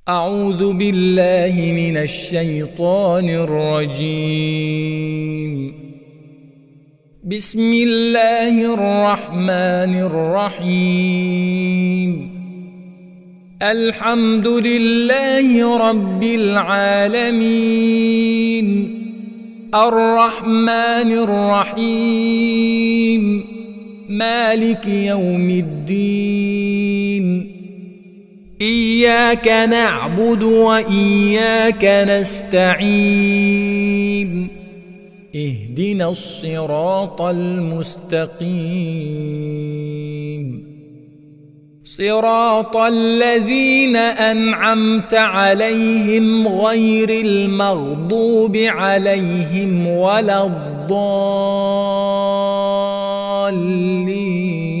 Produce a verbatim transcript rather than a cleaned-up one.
أعوذ بالله من الشيطان الرجيم. بسم الله الرحمن الرحيم. الحمد لله رب العالمين، الرحمن الرحيم، مالك يوم الدين. إياك نعبد وإياك نستعين، اهدنا الصراط المستقيم، صراط الذين أنعمت عليهم غير المغضوب عليهم ولا الضالين.